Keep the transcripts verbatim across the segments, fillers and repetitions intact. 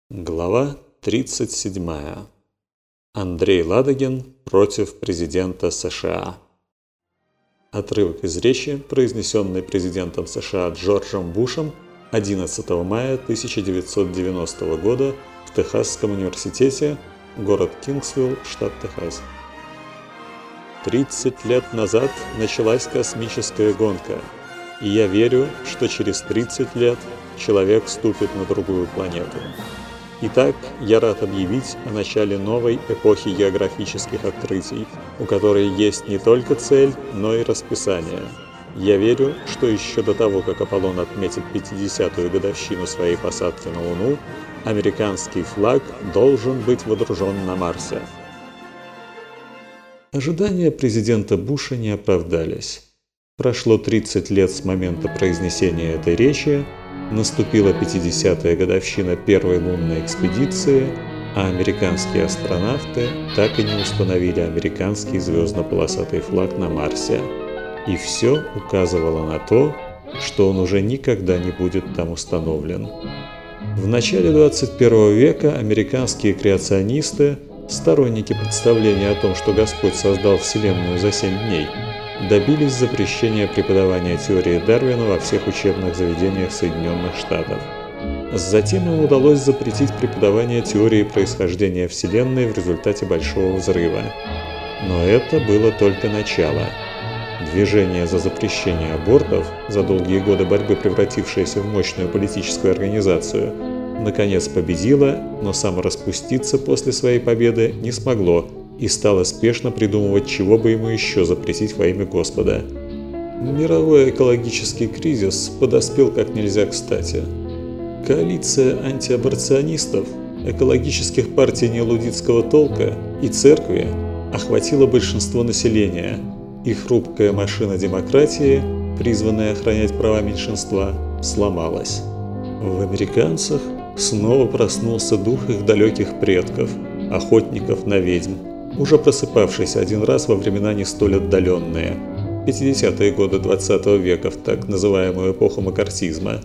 Глава тридцать седьмая. Андрей Ладыгин против президента США. Отрывок из речи, произнесенной президентом США Джорджем Бушем одиннадцатого мая тысяча девятьсот девяностого года в Техасском университете, город Кингсвилл, штат Техас. тридцать лет назад началась космическая гонка, и я верю, что через тридцать лет человек ступит на другую планету. Итак, я рад объявить о начале новой эпохи географических открытий, у которой есть не только цель, но и расписание. Я верю, что еще до того, как Аполлон отметит пятидесятую годовщину своей посадки на Луну, американский флаг должен быть водружен на Марсе. Ожидания президента Буша не оправдались. Прошло тридцать лет с момента произнесения этой речи, наступила пятидесятая годовщина первой лунной экспедиции, а американские астронавты так и не установили американский звездно-полосатый флаг на Марсе. И все указывало на то, что он уже никогда не будет там установлен. В начале двадцать первого века американские креационисты, сторонники представления о том, что Господь создал Вселенную за семь дней, добились запрещения преподавания теории Дарвина во всех учебных заведениях Соединенных Штатов. Затем им удалось запретить преподавание теории происхождения Вселенной в результате Большого взрыва. Но это было только начало. Движение за запрещение абортов, за долгие годы борьбы превратившееся в мощную политическую организацию, наконец победило, но самораспуститься после своей победы не смогло и стало спешно придумывать, чего бы ему еще запретить во имя Господа. Мировой экологический кризис подоспел как нельзя кстати. Коалиция антиаборционистов, экологических партий нелудитского толка и церкви охватила большинство населения, и хрупкая машина демократии, призванная охранять права меньшинства, сломалась. В американцах снова проснулся дух их далеких предков, охотников на ведьм, уже просыпавшийся один раз во времена не столь отдаленные, пятидесятые годы двадцатого века, в так называемую эпоху маккартизма.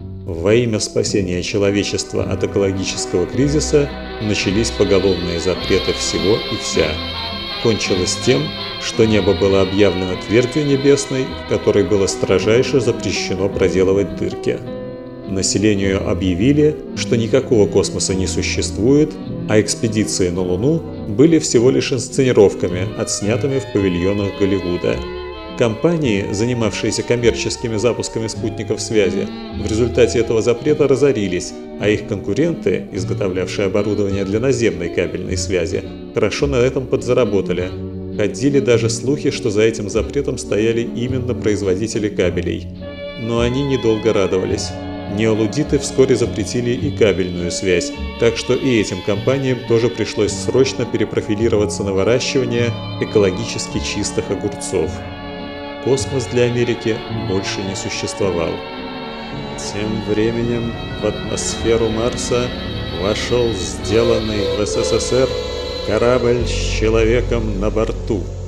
Во имя спасения человечества от экологического кризиса начались поголовные запреты всего и вся. Кончилось тем, что небо было объявлено твердью небесной, в которой было строжайше запрещено проделывать дырки. Населению объявили, что никакого космоса не существует, а экспедиции на Луну были всего лишь инсценировками, отснятыми в павильонах Голливуда. Компании, занимавшиеся коммерческими запусками спутников связи, в результате этого запрета разорились, а их конкуренты, изготовлявшие оборудование для наземной кабельной связи, хорошо на этом подзаработали. Ходили даже слухи, что за этим запретом стояли именно производители кабелей. Но они недолго радовались. Неолудиты вскоре запретили и кабельную связь, так что и этим компаниям тоже пришлось срочно перепрофилироваться на выращивание экологически чистых огурцов. Космос для Америки больше не существовал. Тем временем в атмосферу Марса вошел сделанный в СССР корабль с человеком на борту.